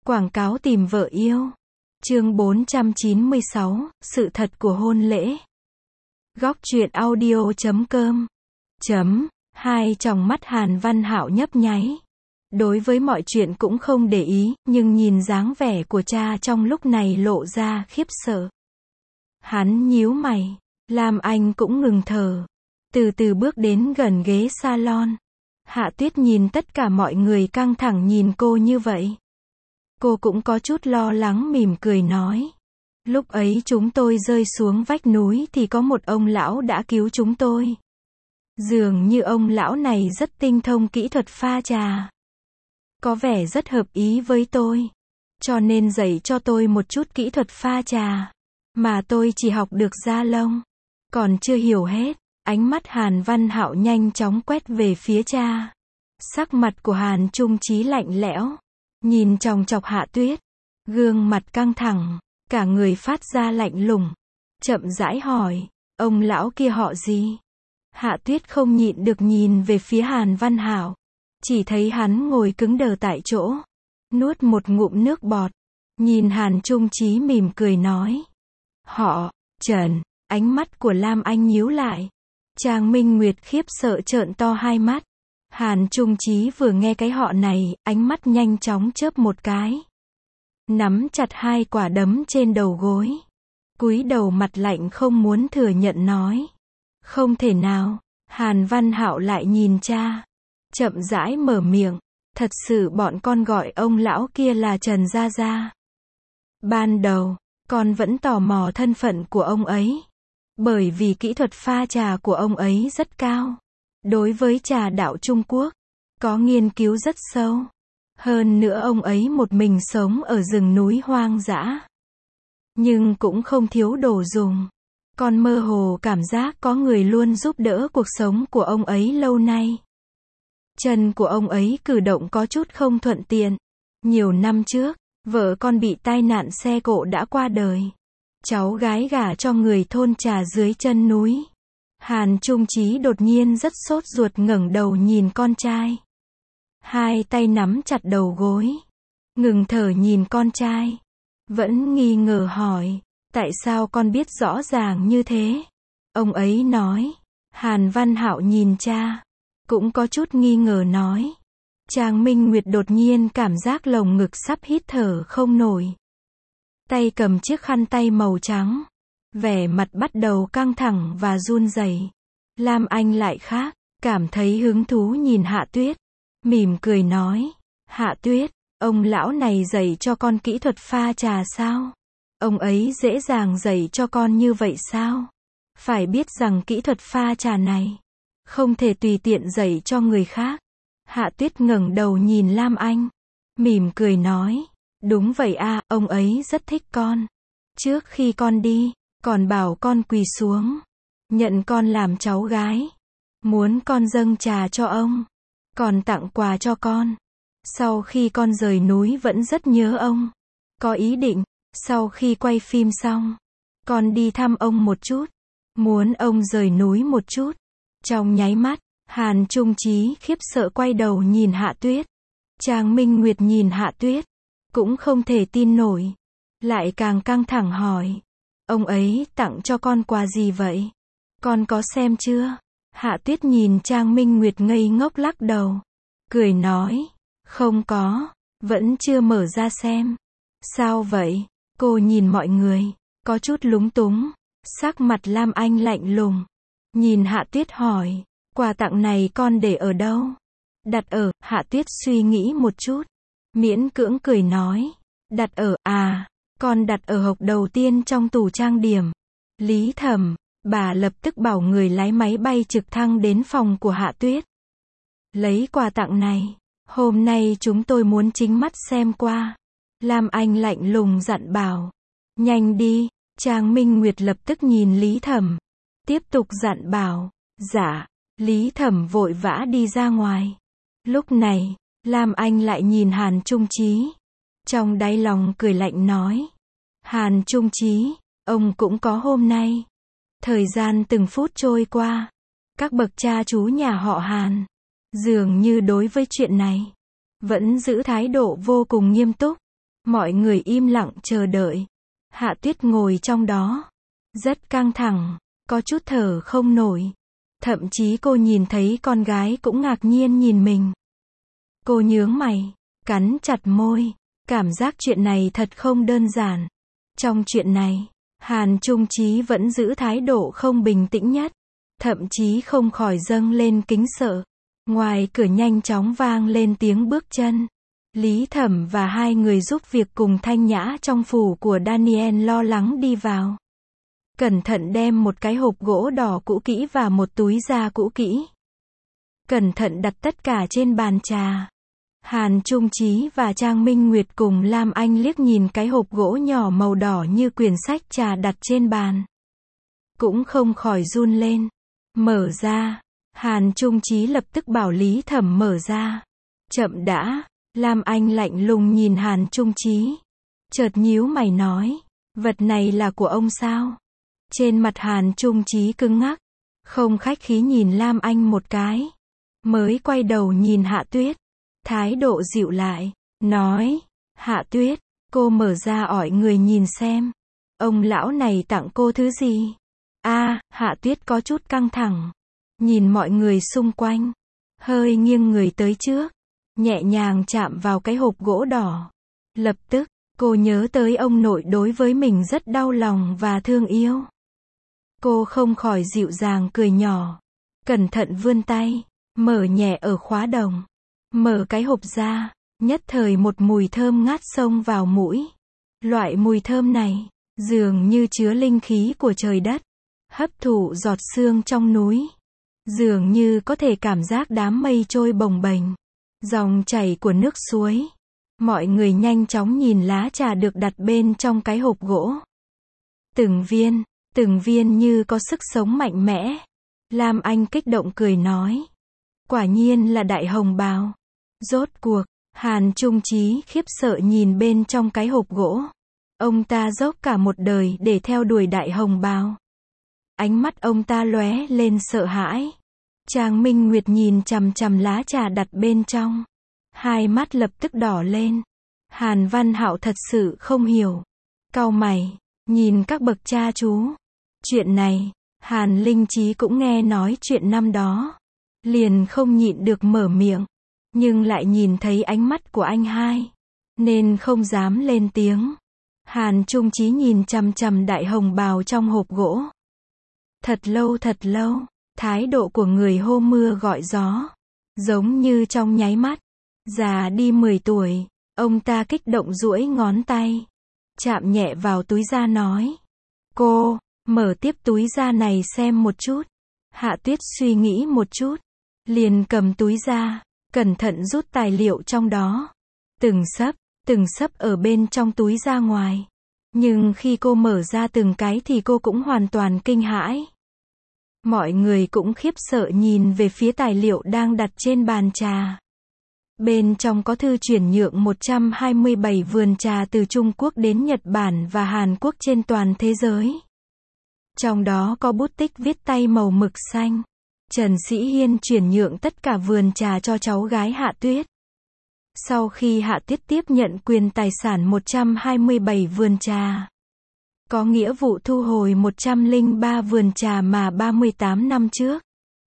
Quảng cáo tìm vợ yêu. Chương 496, sự thật của hôn lễ. Góc truyện audio.com. Hai tròng mắt Hàn Văn Hạo nhấp nháy. Đối với mọi chuyện cũng không để ý, nhưng nhìn dáng vẻ của cha trong lúc này lộ ra khiếp sợ. Hắn nhíu mày, Lam Anh cũng ngừng thở, từ từ bước đến gần ghế salon. Hạ Tuyết nhìn tất cả mọi người căng thẳng nhìn cô như vậy. Cô cũng có chút lo lắng mỉm cười nói. Lúc ấy chúng tôi rơi xuống vách núi thì có một ông lão đã cứu chúng tôi. Dường như ông lão này rất tinh thông kỹ thuật pha trà. Có vẻ rất hợp ý với tôi. Cho nên dạy cho tôi một chút kỹ thuật pha trà. Mà tôi chỉ học được da lông. Còn chưa hiểu hết. Ánh mắt Hàn Văn Hạo nhanh chóng quét về phía cha. Sắc mặt của Hàn Trung Chí lạnh lẽo. Nhìn chòng chọc Hạ Tuyết. Gương mặt căng thẳng. Cả người phát ra lạnh lùng. Chậm rãi hỏi. Ông lão kia họ gì? Hạ Tuyết không nhịn được nhìn về phía Hàn Văn Hạo. Chỉ thấy hắn ngồi cứng đờ tại chỗ. Nuốt một ngụm nước bọt. Nhìn Hàn Trung Chí mỉm cười nói. Họ, Trần. Ánh mắt của Lam Anh nhíu lại. Trang Minh Nguyệt khiếp sợ trợn to hai mắt. Hàn Trung Chí vừa nghe cái họ này, ánh mắt nhanh chóng chớp một cái. Nắm chặt hai quả đấm trên đầu gối. Cúi đầu mặt lạnh không muốn thừa nhận nói. Không thể nào. Hàn Văn Hạo lại nhìn cha. Chậm rãi mở miệng. Thật sự bọn con gọi ông lão kia là Trần Gia Gia. Ban đầu, con vẫn tò mò thân phận của ông ấy. Bởi vì kỹ thuật pha trà của ông ấy rất cao. Đối với trà đạo Trung Quốc, có nghiên cứu rất sâu. Hơn nữa ông ấy một mình sống ở rừng núi hoang dã. Nhưng cũng không thiếu đồ dùng. Con mơ hồ cảm giác có người luôn giúp đỡ cuộc sống của ông ấy lâu nay. Chân của ông ấy cử động có chút không thuận tiện. Nhiều năm trước, vợ con bị tai nạn xe cộ đã qua đời. Cháu gái gả cho người thôn trà dưới chân núi. Hàn Trung Chí đột nhiên rất sốt ruột ngẩng đầu nhìn con trai. Hai tay nắm chặt đầu gối. Ngừng thở nhìn con trai. Vẫn nghi ngờ hỏi. Tại sao con biết rõ ràng như thế? Ông ấy nói. Hàn Văn Hạo nhìn cha. Cũng có chút nghi ngờ nói. Trang Minh Nguyệt đột nhiên cảm giác lồng ngực sắp hít thở không nổi. Tay cầm chiếc khăn tay màu trắng. Vẻ mặt bắt đầu căng thẳng và run rẩy. Lam Anh lại khác, cảm thấy hứng thú nhìn Hạ Tuyết. Mỉm cười nói. Hạ Tuyết, ông lão này dạy cho con kỹ thuật pha trà sao? Ông ấy dễ dàng dạy cho con như vậy sao? Phải biết rằng kỹ thuật pha trà này không thể tùy tiện dạy cho người khác. Hạ Tuyết ngẩng đầu nhìn Lam Anh. Mỉm cười nói. Đúng vậy à, ông ấy rất thích con. Trước khi con đi, còn bảo con quỳ xuống. Nhận con làm cháu gái. Muốn con dâng trà cho ông. Còn tặng quà cho con. Sau khi con rời núi vẫn rất nhớ ông. Có ý định, sau khi quay phim xong, con đi thăm ông một chút. Muốn ông rời núi một chút. Trong nháy mắt, Hàn Trung Chí khiếp sợ quay đầu nhìn Hạ Tuyết. Trang Minh Nguyệt nhìn Hạ Tuyết. Cũng không thể tin nổi. Lại càng căng thẳng hỏi. Ông ấy tặng cho con quà gì vậy? Con có xem chưa? Hạ Tuyết nhìn Trang Minh Nguyệt ngây ngốc lắc đầu. Cười nói. Không có. Vẫn chưa mở ra xem. Sao vậy? Cô nhìn mọi người. Có chút lúng túng. Sắc mặt Lam Anh lạnh lùng. Nhìn Hạ Tuyết hỏi. Quà tặng này con để ở đâu? Đặt ở. Hạ Tuyết suy nghĩ một chút. Miễn cưỡng cười nói. Đặt ở. Con đặt ở hộc đầu tiên trong tủ trang điểm. Lý Thẩm. Bà lập tức bảo người lái máy bay trực thăng đến phòng của Hạ Tuyết. Lấy quà tặng này. Hôm nay chúng tôi muốn chính mắt xem qua. Lam Anh lạnh lùng dặn bảo. Nhanh đi. Trang Minh Nguyệt lập tức nhìn Lý Thẩm. Tiếp tục dặn bảo. Dạ. Lý Thẩm vội vã đi ra ngoài. Lúc này, Lam Anh lại nhìn Hàn Trung Chí. Trong đáy lòng cười lạnh nói. Hàn Trung Chí, ông cũng có hôm nay. Thời gian từng phút trôi qua. Các bậc cha chú nhà họ Hàn. Dường như đối với chuyện này. Vẫn giữ thái độ vô cùng nghiêm túc. Mọi người im lặng chờ đợi. Hạ Tuyết ngồi trong đó. Rất căng thẳng, có chút thở không nổi. Thậm chí cô nhìn thấy con gái cũng ngạc nhiên nhìn mình. Cô nhướng mày, cắn chặt môi. Cảm giác chuyện này thật không đơn giản. Trong chuyện này, Hàn Trung Chí vẫn giữ thái độ không bình tĩnh nhất. Thậm chí không khỏi dâng lên kính sợ. Ngoài cửa nhanh chóng vang lên tiếng bước chân. Lý Thẩm và hai người giúp việc cùng Thanh Nhã trong phủ của Daniel lo lắng đi vào. Cẩn thận đem một cái hộp gỗ đỏ cũ kỹ và một túi da cũ kỹ. Cẩn thận đặt tất cả trên bàn trà. Hàn Trung Chí và Trang Minh Nguyệt cùng Lam Anh liếc nhìn cái hộp gỗ nhỏ màu đỏ như quyển sách trà đặt trên bàn. Cũng không khỏi run lên. Mở ra. Hàn Trung Chí lập tức bảo Lý Thẩm mở ra. Chậm đã. Lam Anh lạnh lùng nhìn Hàn Trung Chí. Chợt nhíu mày nói. Vật này là của ông sao? Trên mặt Hàn Trung Chí cứng ngắc. Không khách khí nhìn Lam Anh một cái. Mới quay đầu nhìn Hạ Tuyết. Thái độ dịu lại. Nói. Hạ Tuyết. Cô mở ra ỏi người nhìn xem. Ông lão này tặng cô thứ gì? Hạ Tuyết có chút căng thẳng. Nhìn mọi người xung quanh. Hơi nghiêng người tới trước. Nhẹ nhàng chạm vào cái hộp gỗ đỏ. Lập tức, cô nhớ tới ông nội đối với mình rất đau lòng và thương yêu. Cô không khỏi dịu dàng cười nhỏ. Cẩn thận vươn tay. Mở nhẹ ở khóa đồng. Mở cái hộp ra. Nhất thời một mùi thơm ngát xông vào mũi. Loại mùi thơm này, dường như chứa linh khí của trời đất. Hấp thụ giọt sương trong núi. Dường như có thể cảm giác đám mây trôi bồng bềnh. Dòng chảy của nước suối. Mọi người nhanh chóng nhìn lá trà được đặt bên trong cái hộp gỗ. Từng viên như có sức sống mạnh mẽ. Lam Anh kích động cười nói. Quả nhiên là đại hồng bào. Rốt cuộc, Hàn Trung Chí khiếp sợ nhìn bên trong cái hộp gỗ. Ông ta dốc cả một đời để theo đuổi đại hồng bào. Ánh mắt ông ta lóe lên sợ hãi. Trang Minh Nguyệt nhìn chằm chằm lá trà đặt bên trong. Hai mắt lập tức đỏ lên. Hàn Văn Hạo thật sự không hiểu. Cau mày, nhìn các bậc cha chú. Chuyện này, Hàn Linh Chí cũng nghe nói chuyện năm đó. Liền không nhịn được mở miệng. Nhưng lại nhìn thấy ánh mắt của anh hai. Nên không dám lên tiếng. Hàn Trung Chí nhìn chằm chằm đại hồng bào trong hộp gỗ. Thật lâu. Thái độ của người hô mưa gọi gió. Giống như trong nháy mắt. Già đi 10 tuổi. Ông ta kích động duỗi ngón tay. Chạm nhẹ vào túi da nói. Cô, mở tiếp túi da này xem một chút. Hạ Tuyết suy nghĩ một chút. Liền cầm túi da. Cẩn thận rút tài liệu trong đó. Từng sấp ở bên trong túi ra ngoài. Nhưng khi cô mở ra từng cái thì cô cũng hoàn toàn kinh hãi. Mọi người cũng khiếp sợ nhìn về phía tài liệu đang đặt trên bàn trà. Bên trong có thư chuyển nhượng 127 vườn trà từ Trung Quốc đến Nhật Bản và Hàn Quốc trên toàn thế giới. Trong đó có bút tích viết tay màu mực xanh. Trần Sĩ Hiên chuyển nhượng tất cả vườn trà cho cháu gái Hạ Tuyết. Sau khi Hạ Tuyết tiếp nhận quyền tài sản 127 vườn trà, có nghĩa vụ thu hồi 103 vườn trà mà 38 năm trước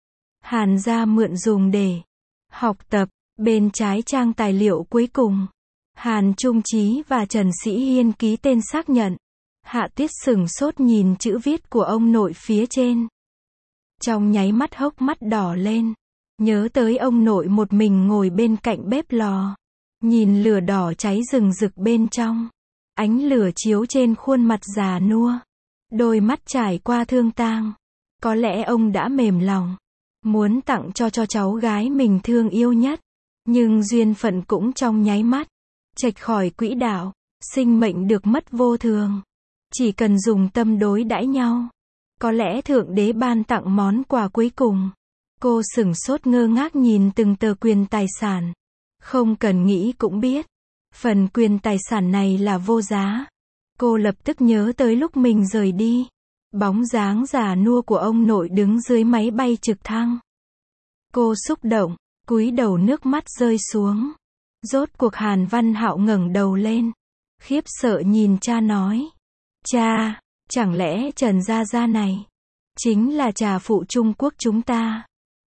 Hàn gia mượn dùng để học tập. Bên trái trang tài liệu cuối cùng, Hàn Trung Chí và Trần Sĩ Hiên ký tên xác nhận. Hạ Tuyết sửng sốt nhìn chữ viết của ông nội phía trên. Trong nháy mắt hốc mắt đỏ lên. Nhớ tới ông nội một mình ngồi bên cạnh bếp lò. Nhìn lửa đỏ cháy rừng rực bên trong. Ánh lửa chiếu trên khuôn mặt già nua. Đôi mắt trải qua thương tang. Có lẽ ông đã mềm lòng. Muốn tặng cho cháu gái mình thương yêu nhất. Nhưng duyên phận cũng trong nháy mắt. Chệch khỏi quỹ đạo. Sinh mệnh được mất vô thường. Chỉ cần dùng tâm đối đãi nhau. Có lẽ Thượng Đế ban tặng món quà cuối cùng. Cô sửng sốt ngơ ngác nhìn từng tờ quyền tài sản. Không cần nghĩ cũng biết. Phần quyền tài sản này là vô giá. Cô lập tức nhớ tới lúc mình rời đi. Bóng dáng già nua của ông nội đứng dưới máy bay trực thăng. Cô xúc động, cúi đầu nước mắt rơi xuống. Rốt cuộc Hàn Văn Hạo ngẩng đầu lên. khiếp sợ nhìn cha nói. Cha, chẳng lẽ Trần Gia Gia này chính là trà phụ Trung Quốc chúng ta?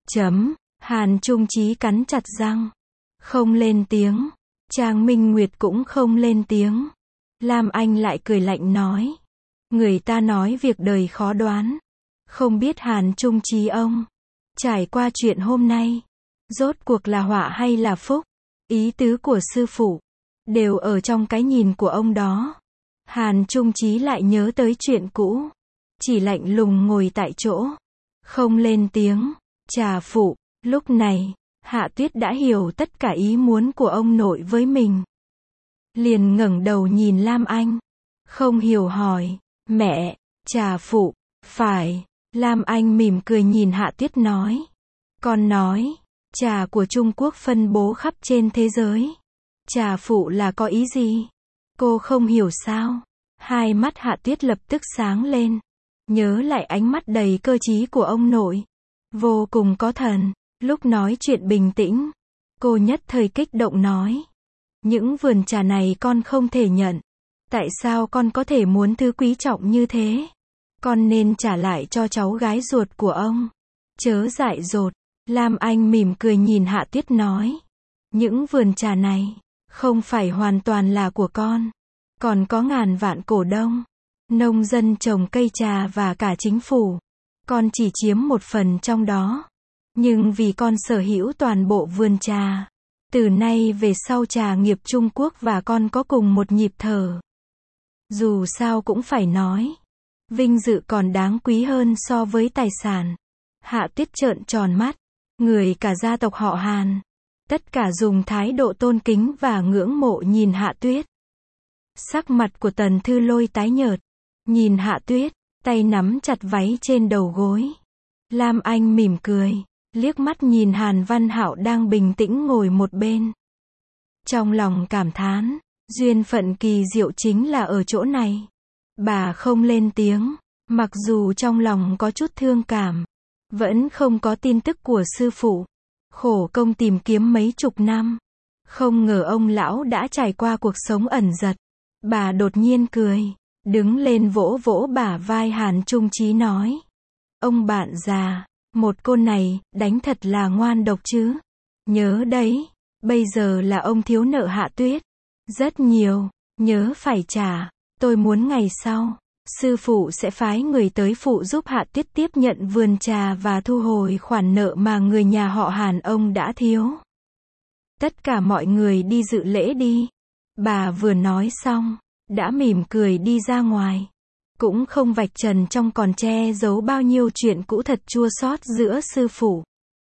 Hàn Trung Chí cắn chặt răng, không lên tiếng. Trang Minh Nguyệt cũng không lên tiếng. Lam Anh lại cười lạnh nói. Người ta nói việc đời khó đoán. Không biết Hàn Trung Chí ông trải qua chuyện hôm nay, rốt cuộc là họa hay là phúc? Ý tứ của sư phụ đều ở trong cái nhìn của ông đó. Hàn Trung Chí lại nhớ tới chuyện cũ, chỉ lạnh lùng ngồi tại chỗ, không lên tiếng. Trà phụ, lúc này, Hạ Tuyết đã hiểu tất cả ý muốn của ông nội với mình. Liền ngẩng đầu nhìn Lam Anh, không hiểu hỏi, mẹ, trà phụ, phải. Lam Anh mỉm cười nhìn Hạ Tuyết nói. Con nói, trà của Trung Quốc phân bố khắp trên thế giới. Trà phụ là có ý gì? Cô không hiểu sao? Hai mắt Hạ Tuyết lập tức sáng lên. Nhớ lại ánh mắt đầy cơ trí của ông nội. Vô cùng có thần. Lúc nói chuyện bình tĩnh, cô nhất thời kích động nói. Những vườn trà này con không thể nhận. Tại sao con có thể muốn thứ quý trọng như thế? Con nên trả lại cho cháu gái ruột của ông. Chớ dại dột. Lam Anh mỉm cười nhìn Hạ Tuyết nói. Những vườn trà này không phải hoàn toàn là của con. Còn có ngàn vạn cổ đông, nông dân trồng cây trà và cả chính phủ. Con chỉ chiếm một phần trong đó. Nhưng vì con sở hữu toàn bộ vườn trà, từ nay về sau trà nghiệp Trung Quốc và con có cùng một nhịp thở. Dù sao cũng phải nói, vinh dự còn đáng quý hơn so với tài sản. Hạ Tuyết trợn tròn mắt, người cả gia tộc họ Hàn, tất cả dùng thái độ tôn kính và ngưỡng mộ nhìn Hạ Tuyết. Sắc mặt của Tần Thư Lôi tái nhợt, nhìn Hạ Tuyết, tay nắm chặt váy trên đầu gối. Lam Anh mỉm cười, liếc mắt nhìn Hàn Văn Hạo đang bình tĩnh ngồi một bên. Trong lòng cảm thán, duyên phận kỳ diệu chính là ở chỗ này. Bà không lên tiếng, mặc dù trong lòng có chút thương cảm, vẫn không có tin tức của sư phụ. Khổ công tìm kiếm mấy chục năm, không ngờ ông lão đã trải qua cuộc sống ẩn dật. Bà đột nhiên cười, đứng lên vỗ vỗ bả vai Hàn Trung Chí nói. Ông bạn già, một cô này, đánh thật là ngoan độc chứ. Nhớ đấy, bây giờ là ông thiếu nợ Hạ Tuyết. Rất nhiều, nhớ phải trả. Tôi muốn ngày sau, sư phụ sẽ phái người tới phụ giúp Hạ Tuyết tiếp nhận vườn trà và thu hồi khoản nợ mà người nhà họ Hàn ông đã thiếu. Tất cả mọi người đi dự lễ đi. Bà vừa nói xong, đã mỉm cười đi ra ngoài. Cũng không vạch trần trong còn che giấu bao nhiêu chuyện cũ thật chua xót giữa sư phụ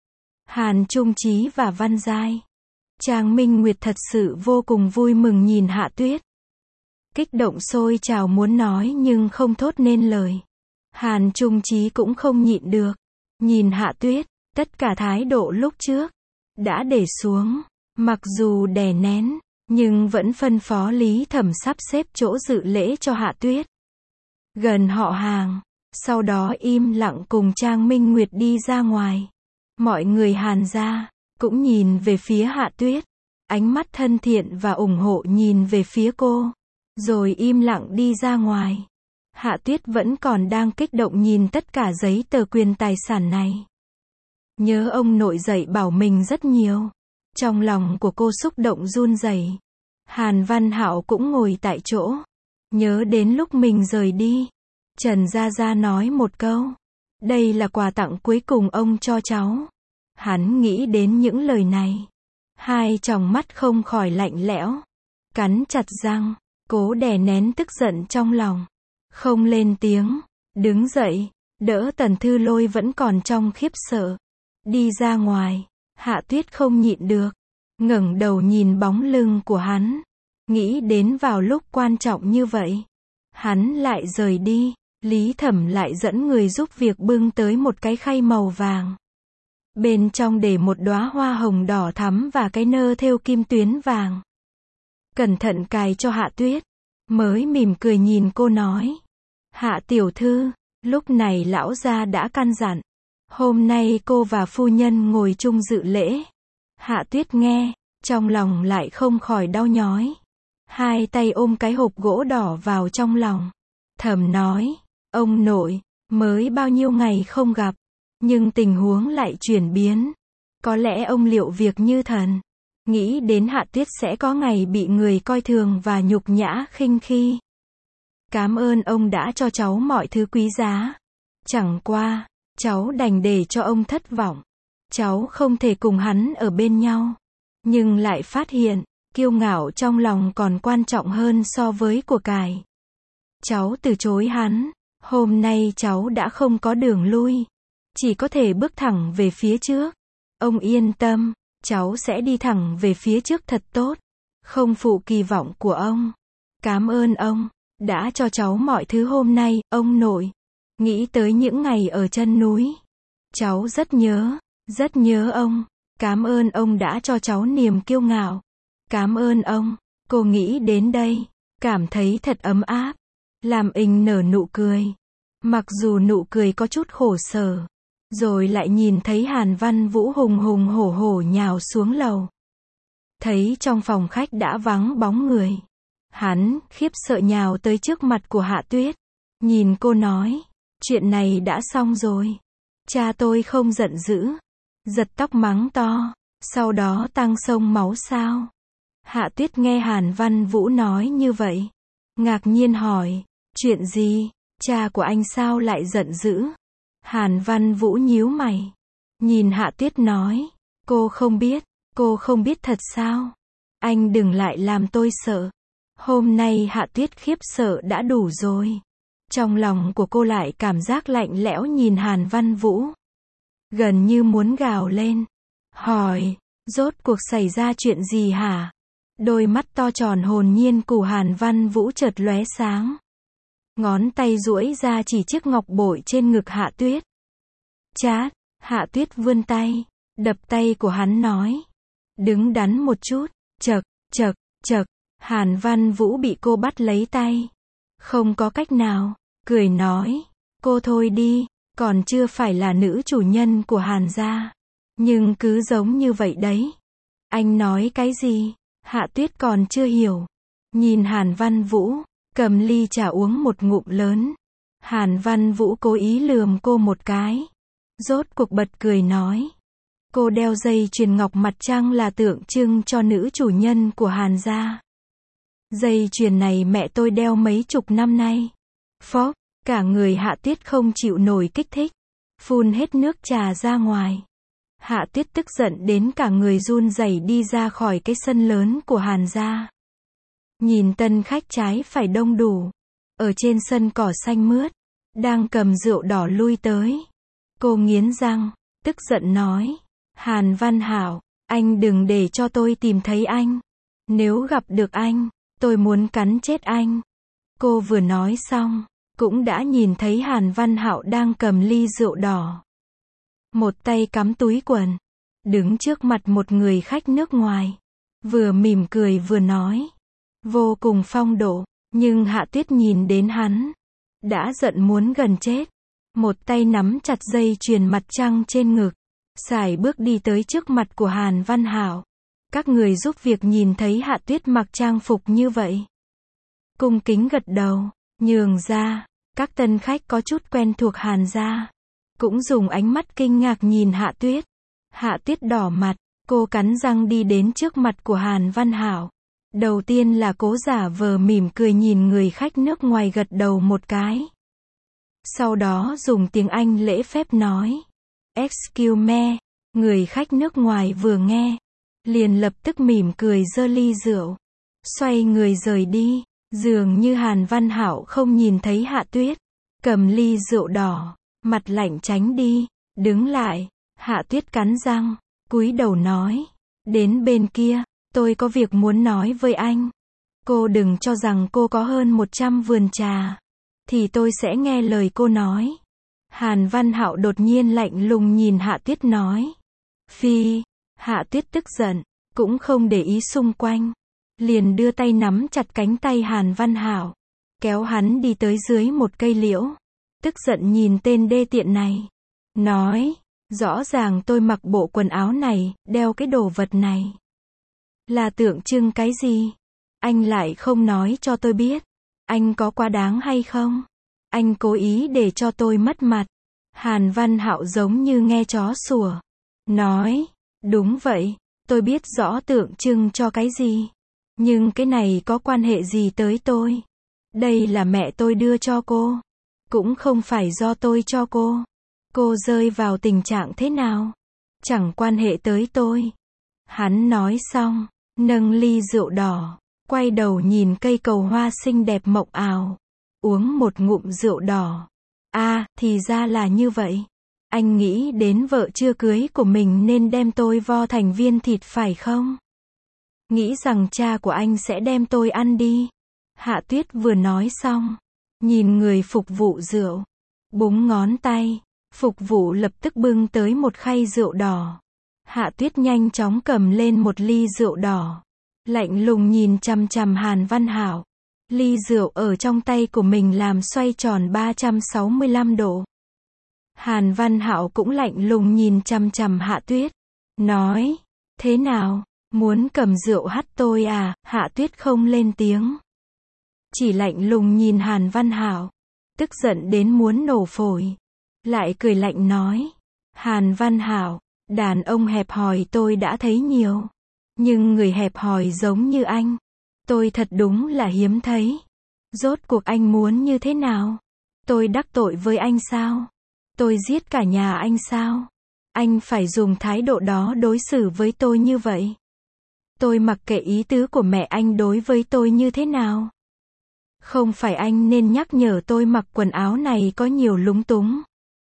Hàn Trung Chí và Văn Giai. Trang Minh Nguyệt thật sự vô cùng vui mừng nhìn Hạ Tuyết. Kích động sôi trào muốn nói nhưng không thốt nên lời. Hàn Trung Chí cũng không nhịn được. Nhìn Hạ Tuyết, tất cả thái độ lúc trước đã để xuống. Mặc dù đè nén, nhưng vẫn phân phó Lý Thẩm sắp xếp chỗ dự lễ cho Hạ Tuyết. Gần họ hàng, sau đó im lặng cùng Trang Minh Nguyệt đi ra ngoài. Mọi người Hàn gia cũng nhìn về phía Hạ Tuyết, ánh mắt thân thiện và ủng hộ nhìn về phía cô, rồi im lặng đi ra ngoài. Hạ Tuyết vẫn còn đang kích động nhìn tất cả giấy tờ quyền tài sản này. Nhớ ông nội dạy bảo mình rất nhiều. Trong lòng của cô xúc động run rẩy. Hàn Văn Hạo cũng ngồi tại chỗ. Nhớ đến lúc mình rời đi, Trần Gia Gia nói một câu. Đây là quà tặng cuối cùng ông cho cháu. Hắn nghĩ đến những lời này. Hai tròng mắt không khỏi lạnh lẽo. Cắn chặt răng, cố đè nén tức giận trong lòng. Không lên tiếng, đứng dậy, đỡ Tần Thư Lôi vẫn còn trong khiếp sợ. Đi ra ngoài, Hạ Tuyết không nhịn được. Ngẩng đầu nhìn bóng lưng của hắn. Nghĩ đến vào lúc quan trọng như vậy, hắn lại rời đi. Lý Thẩm lại dẫn người giúp việc bưng tới một cái khay màu vàng. Bên trong để một đóa hoa hồng đỏ thắm và cái nơ thêu kim tuyến vàng. Cẩn thận cài cho Hạ Tuyết. Mới mỉm cười nhìn cô nói. Hạ tiểu thư, lúc này lão gia đã căn dặn. Hôm nay cô và phu nhân ngồi chung dự lễ. Hạ Tuyết nghe, trong lòng lại không khỏi đau nhói. hai tay ôm cái hộp gỗ đỏ vào trong lòng. Thầm nói, ông nội, mới bao nhiêu ngày không gặp, nhưng tình huống lại chuyển biến. Có lẽ ông liệu việc như thần. Nghĩ đến Hạ Tuyết sẽ có ngày bị người coi thường và nhục nhã khinh khi. Cảm ơn ông đã cho cháu mọi thứ quý giá. Chẳng qua, cháu đành để cho ông thất vọng. Cháu không thể cùng hắn ở bên nhau. Nhưng lại phát hiện, kiêu ngạo trong lòng còn quan trọng hơn so với của cải. Cháu từ chối hắn. Hôm nay cháu đã không có đường lui. Chỉ có thể bước thẳng về phía trước. Ông yên tâm, cháu sẽ đi thẳng về phía trước thật tốt. Không phụ kỳ vọng của ông. Cảm ơn ông, đã cho cháu mọi thứ hôm nay, ông nội. Nghĩ tới những ngày ở chân núi. Cháu rất nhớ ông. Cảm ơn ông đã cho cháu niềm kiêu ngạo. Cảm ơn ông. Cô nghĩ đến đây, cảm thấy thật ấm áp. Làm Ình nở nụ cười. Mặc dù nụ cười có chút khổ sở. Rồi lại nhìn thấy Hàn Văn Vũ hùng hùng hổ hổ nhào xuống lầu. Thấy trong phòng khách đã vắng bóng người. Hắn, khiếp sợ nhào tới trước mặt của Hạ Tuyết. Nhìn cô nói, chuyện này đã xong rồi. Cha tôi không giận dữ. Giật tóc mắng to. Sau đó tăng sông máu sao? Hạ Tuyết nghe Hàn Văn Vũ nói như vậy. Ngạc nhiên hỏi, chuyện gì? Cha của anh sao lại giận dữ? Hàn Văn Vũ nhíu mày. Nhìn Hạ Tuyết nói, cô không biết thật sao? Anh đừng lại làm tôi sợ. Hôm nay Hạ Tuyết khiếp sợ đã đủ rồi. Trong lòng của cô lại cảm giác lạnh lẽo nhìn Hàn Văn Vũ. Gần như muốn gào lên. Hỏi, rốt cuộc xảy ra chuyện gì hả? Đôi mắt to tròn hồn nhiên của Hàn Văn Vũ chợt lóe sáng. Ngón tay duỗi ra chỉ chiếc ngọc bội trên ngực Hạ Tuyết. Chát, Hạ Tuyết vươn tay, đập tay của hắn nói. Đứng đắn một chút, chậc. Hàn Văn Vũ bị cô bắt lấy tay. Không có cách nào, cười nói. Cô thôi đi, còn chưa phải là nữ chủ nhân của Hàn gia. Nhưng cứ giống như vậy đấy. Anh nói cái gì? Hạ Tuyết còn chưa hiểu. Nhìn Hàn Văn Vũ, cầm ly trà uống một ngụm lớn. Hàn Văn Vũ cố ý lườm cô một cái. Rốt cuộc bật cười nói. Cô đeo dây chuyền ngọc mặt trăng là tượng trưng cho nữ chủ nhân của Hàn gia. Dây chuyền này mẹ tôi đeo mấy chục năm nay. Phốc, cả người Hạ Tuyết không chịu nổi kích thích. Phun hết nước trà ra ngoài. Hạ Tuyết tức giận đến cả người run rẩy đi ra khỏi cái sân lớn của Hàn gia. Nhìn tân khách trái phải đông đủ. Ở trên sân cỏ xanh mướt. Đang cầm rượu đỏ lui tới. Cô nghiến răng, tức giận nói. Hàn Văn Hảo, anh đừng để cho tôi tìm thấy anh. Nếu gặp được anh, tôi muốn cắn chết anh. Cô vừa nói xong, cũng đã nhìn thấy Hàn Văn Hạo đang cầm ly rượu đỏ. Một tay cắm túi quần. Đứng trước mặt một người khách nước ngoài. Vừa mỉm cười vừa nói. Vô cùng phong độ. Nhưng Hạ Tuyết nhìn đến hắn. Đã giận muốn gần chết. Một tay nắm chặt dây chuyền mặt trăng trên ngực. Sải bước đi tới trước mặt của Hàn Văn Hảo. Các người giúp việc nhìn thấy Hạ Tuyết mặc trang phục như vậy. Cung kính gật đầu, nhường ra. Các tân khách có chút quen thuộc Hàn gia. Cũng dùng ánh mắt kinh ngạc nhìn Hạ Tuyết. Hạ Tuyết đỏ mặt, cô cắn răng đi đến trước mặt của Hàn Văn Hảo. Đầu tiên là cố giả vờ mỉm cười nhìn người khách nước ngoài gật đầu một cái. Sau đó dùng tiếng Anh lễ phép nói. Excuse me. Người khách nước ngoài vừa nghe. Liền lập tức mỉm cười giơ ly rượu. Xoay người rời đi. Dường như Hàn Văn Hảo không nhìn thấy Hạ Tuyết. Cầm ly rượu đỏ. Mặt lạnh tránh đi. Đứng lại. Hạ Tuyết cắn răng. Cúi đầu nói. Đến bên kia. Tôi có việc muốn nói với anh. Cô đừng cho rằng cô có hơn 100 vườn trà. Thì tôi sẽ nghe lời cô nói. Hàn Văn Hạo đột nhiên lạnh lùng nhìn Hạ Tuyết nói. Phi. Hạ Tuyết tức giận. Cũng không để ý xung quanh. Liền đưa tay nắm chặt cánh tay Hàn Văn Hạo. Kéo hắn đi tới dưới một cây liễu. Tức giận nhìn tên đê tiện này. Nói. Rõ ràng tôi mặc bộ quần áo này, đeo cái đồ vật này. Là tượng trưng cái gì? Anh lại không nói cho tôi biết. Anh có quá đáng hay không? Anh cố ý để cho tôi mất mặt. Hàn Văn Hạo giống như nghe chó sủa. Nói, đúng vậy, tôi biết rõ tượng trưng cho cái gì. Nhưng cái này có quan hệ gì tới tôi? Đây là mẹ tôi đưa cho cô. Cũng không phải do tôi cho cô. Cô rơi vào tình trạng thế nào? Chẳng quan hệ tới tôi. Hắn nói xong, nâng ly rượu đỏ, quay đầu nhìn cây cầu hoa xinh đẹp mộng ảo, uống một ngụm rượu đỏ. Thì ra là như vậy. Anh nghĩ đến vợ chưa cưới của mình nên đem tôi vo thành viên thịt phải không? Nghĩ rằng cha của anh sẽ đem tôi ăn đi. Hạ Tuyết vừa nói xong, nhìn người phục vụ rượu, búng ngón tay, phục vụ lập tức bưng tới một khay rượu đỏ. Hạ Tuyết nhanh chóng cầm lên một ly rượu đỏ, lạnh lùng nhìn chằm chằm Hàn Văn Hạo. Ly rượu ở trong tay của mình làm xoay tròn 365 độ. Hàn Văn Hạo cũng lạnh lùng nhìn chằm chằm Hạ Tuyết, nói, thế nào, muốn cầm rượu hắt tôi à? Hạ Tuyết không lên tiếng, chỉ lạnh lùng nhìn Hàn Văn Hạo, tức giận đến muốn nổ phổi. Lại cười lạnh nói, Hàn Văn Hạo, đàn ông hẹp hòi tôi đã thấy nhiều, nhưng người hẹp hòi giống như anh, tôi thật đúng là hiếm thấy. Rốt cuộc anh muốn như thế nào? Tôi đắc tội với anh sao? Tôi giết cả nhà anh sao? Anh phải dùng thái độ đó đối xử với tôi như vậy? Tôi mặc kệ ý tứ của mẹ anh đối với tôi như thế nào. Không phải anh nên nhắc nhở tôi mặc quần áo này có nhiều lúng túng.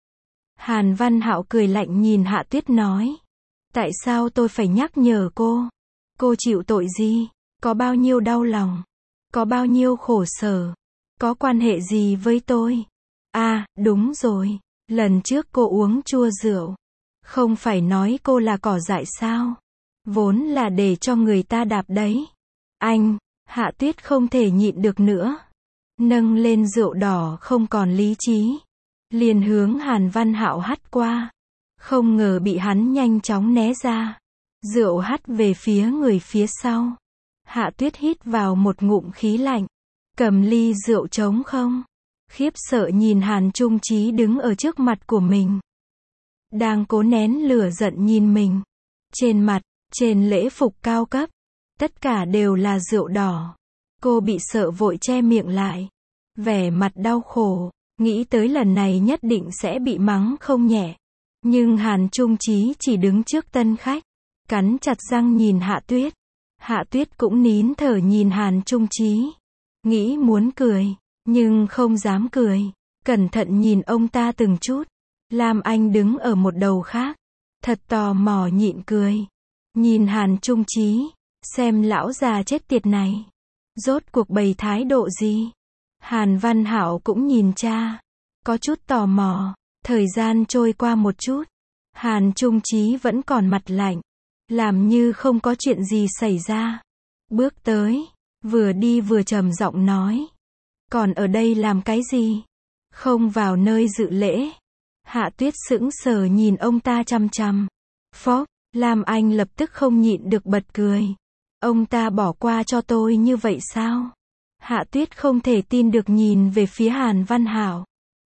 Hàn Văn Hạo cười lạnh nhìn Hạ Tuyết nói, tại sao tôi phải nhắc nhở cô? Cô chịu tội gì? Có bao nhiêu đau lòng? Có bao nhiêu khổ sở? Có quan hệ gì với tôi? Đúng rồi, lần trước cô uống chua rượu, không phải nói cô là cỏ dại sao? Vốn là để cho người ta đạp đấy. Anh, Hạ Tuyết không thể nhịn được nữa, nâng lên rượu đỏ không còn lý trí, liền hướng Hàn Văn Hạo hắt qua. Không ngờ bị hắn nhanh chóng né ra. Rượu hắt về phía người phía sau. Hạ Tuyết hít vào một ngụm khí lạnh, cầm ly rượu trống không, khiếp sợ nhìn Hàn Trung Chí đứng ở trước mặt của mình, đang cố nén lửa giận nhìn mình. Trên mặt, trên lễ phục cao cấp, tất cả đều là rượu đỏ. Cô bị sợ vội che miệng lại, vẻ mặt đau khổ, nghĩ tới lần này nhất định sẽ bị mắng không nhẹ. Nhưng Hàn Trung Chí chỉ đứng trước tân khách, cắn chặt răng nhìn Hạ Tuyết. Hạ Tuyết cũng nín thở nhìn Hàn Trung Chí, nghĩ muốn cười, nhưng không dám cười, cẩn thận nhìn ông ta từng chút. Lam Anh đứng ở một đầu khác, thật tò mò nhịn cười, nhìn Hàn Trung Chí, xem lão già chết tiệt này, rốt cuộc bày thái độ gì. Hàn Văn Hạo cũng nhìn cha, có chút tò mò. Thời gian trôi qua một chút, Hàn Trung Chí vẫn còn mặt lạnh, làm như không có chuyện gì xảy ra. Bước tới, vừa đi vừa trầm giọng nói, còn ở đây làm cái gì? Không vào nơi dự lễ. Hạ Tuyết sững sờ nhìn ông ta chằm chằm. Phốc, Lam Anh lập tức không nhịn được bật cười. Ông ta bỏ qua cho tôi như vậy sao? Hạ Tuyết không thể tin được nhìn về phía Hàn Văn Hạo.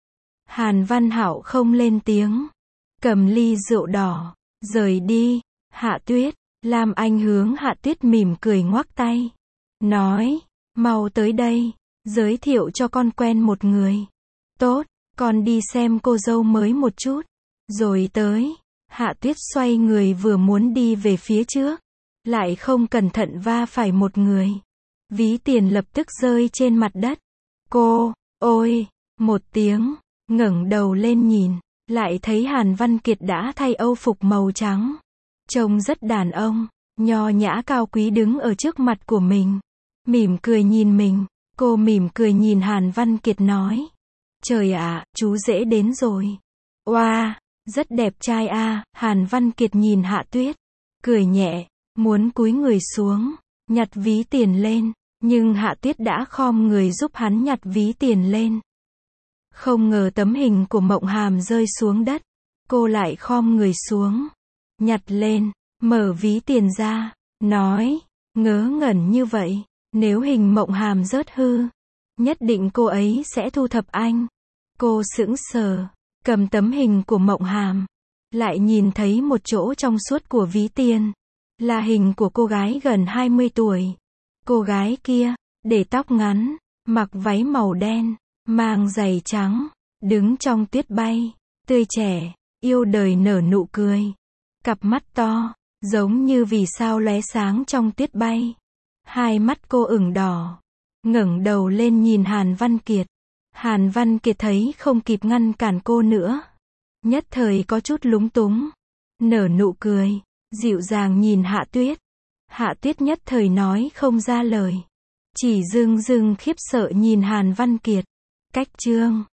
Hàn Văn Hạo không lên tiếng, cầm ly rượu đỏ, rời đi. Hạ Tuyết, Lam Anh hướng Hạ Tuyết mỉm cười ngoắc tay, nói, mau tới đây, giới thiệu cho con quen một người. Tốt, con đi xem cô dâu mới một chút, rồi tới. Hạ Tuyết xoay người vừa muốn đi về phía trước, lại không cẩn thận va phải một người. Ví tiền lập tức rơi trên mặt đất. Cô, ôi, một tiếng. Ngẩng đầu lên nhìn, lại thấy Hàn Văn Kiệt đã thay âu phục màu trắng, trông rất đàn ông, nho nhã cao quý đứng ở trước mặt của mình, mỉm cười nhìn mình. Cô mỉm cười nhìn Hàn Văn Kiệt nói, trời ạ, chú rể đến rồi. Oa, rất đẹp trai a. Hàn Văn Kiệt nhìn Hạ Tuyết, cười nhẹ, muốn cúi người xuống, nhặt ví tiền lên, nhưng Hạ Tuyết đã khom người giúp hắn nhặt ví tiền lên. Không ngờ tấm hình của Mộng Hàm rơi xuống đất, cô lại khom người xuống, nhặt lên, mở ví tiền ra, nói, ngớ ngẩn như vậy, Nếu Hình Mộng Hàm rớt hư, nhất định cô ấy sẽ thu thập anh. Cô sững sờ, cầm tấm hình của Mộng Hàm, lại nhìn thấy một chỗ trong suốt của ví tiền. Là hình của cô gái gần 20 tuổi. Cô gái kia, để tóc ngắn, mặc váy màu đen, mang giày trắng, đứng trong tuyết bay, tươi trẻ, yêu đời nở nụ cười. Cặp mắt to, giống như vì sao lóe sáng trong tuyết bay. Hai mắt cô ửng đỏ, ngẩng đầu lên nhìn Hàn Văn Kiệt. Hàn Văn Kiệt thấy không kịp ngăn cản cô nữa, nhất thời có chút lúng túng, nở nụ cười, dịu dàng nhìn Hạ Tuyết. Hạ Tuyết nhất thời nói không ra lời, chỉ dưng dưng khiếp sợ nhìn Hàn Văn Kiệt. Cách chương